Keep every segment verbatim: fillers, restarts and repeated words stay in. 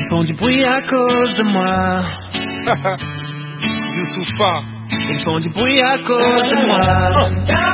font du bruit à cause de moi. Youssoufa. Ils font du bruit à cause de moi. Oh.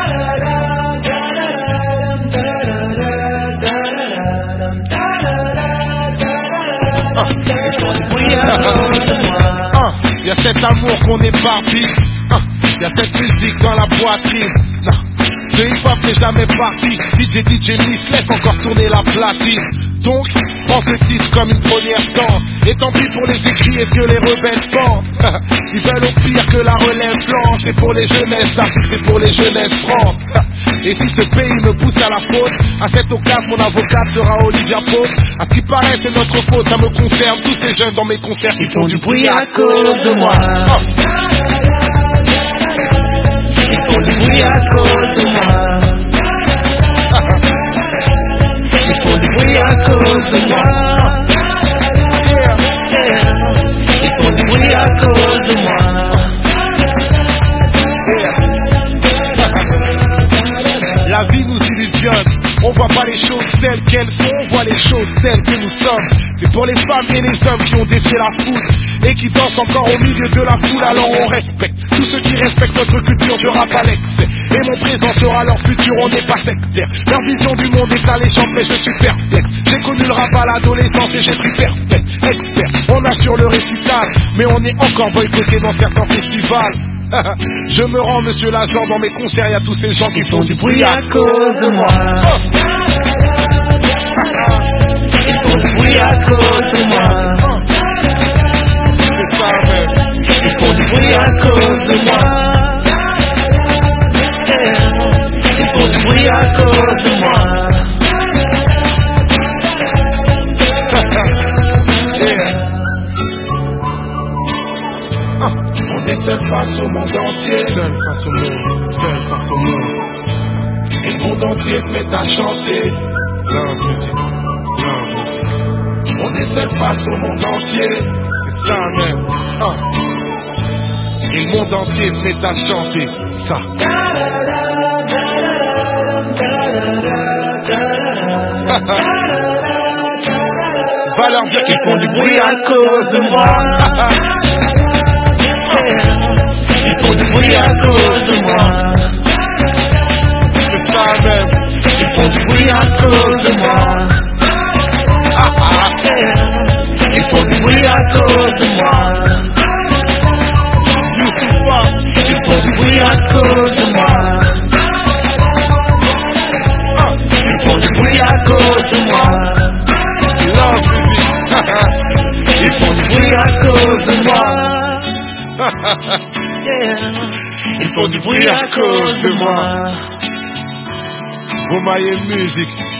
Ils font du bruit à cause de moi. Il y a cet amour qu'on éparpille. Il y a cette musique dans la poitrine. Non, ce hip-hop n'est jamais parti. D J D J Nick laisse encore tourner la platine. Donc, prends ce titre comme une première danse. Et tant pis pour les écrits et que les rebelles pensent. Ils veulent au pire que la relève blanche. C'est pour les jeunesses d'Afrique, c'est pour les jeunesses France. Et si ce pays me pousse à la faute, à cette occasion mon avocate sera Olivia Pope. À ce qui paraît c'est notre faute, ça me concerne. Tous ces jeunes dans mes concerts qui font du bruit à cause de moi. Oh. Ils font du bruit à cause de moi. Ils font du bruit à cause de moi. Yeah. Yeah. Ils font du bruit à cause de moi. La vie nous illusionne, on voit pas les choses telles qu'elles sont, on voit les choses telles que nous sommes. C'est pour les femmes et les hommes qui ont défié la foule et qui dansent encore au milieu de la foule, alors on respecte tous ceux qui respectent notre culture, je rappe à l'excès. Et mon présent sera leur futur, on n'est pas sectaire. Leur vision du monde est alléchante mais je suis perplexe. J'ai connu le rap à l'adolescence et j'ai pris perpète. Expert, on assure le récitage, mais on est encore boycotté dans certains festivals. Je me rends monsieur l'agent, dans mes concerts y'a tous ces gens qui font du bruit à cause de moi. Oh. Ils font du bruit à cause de moi. C'est ça même. Ils font du bruit à cause de moi. Ils font du bruit à cause de moi. On est seul face au monde entier. Seul face au monde, seul face au monde. Et le monde entier se met à chanter. Love music, love music. On est seul face au monde entier. C'est ça même. Ah. Et le monde entier se met à chanter. Ça. Va leur dire qu'ils font du bruit à cause de moi. Ils font du bruit à cause de moi. C'est ça même. Ils font du bruit à cause de moi. Ah, ah. Ils font du bruit à cause de moi. Youssoufa. Ils font du bruit à cause de moi. Ah. Ils font du bruit à cause de moi. Love music. Ils font du bruit à cause de moi. Ils font du bruit à cause de moi. Vous maillez musique.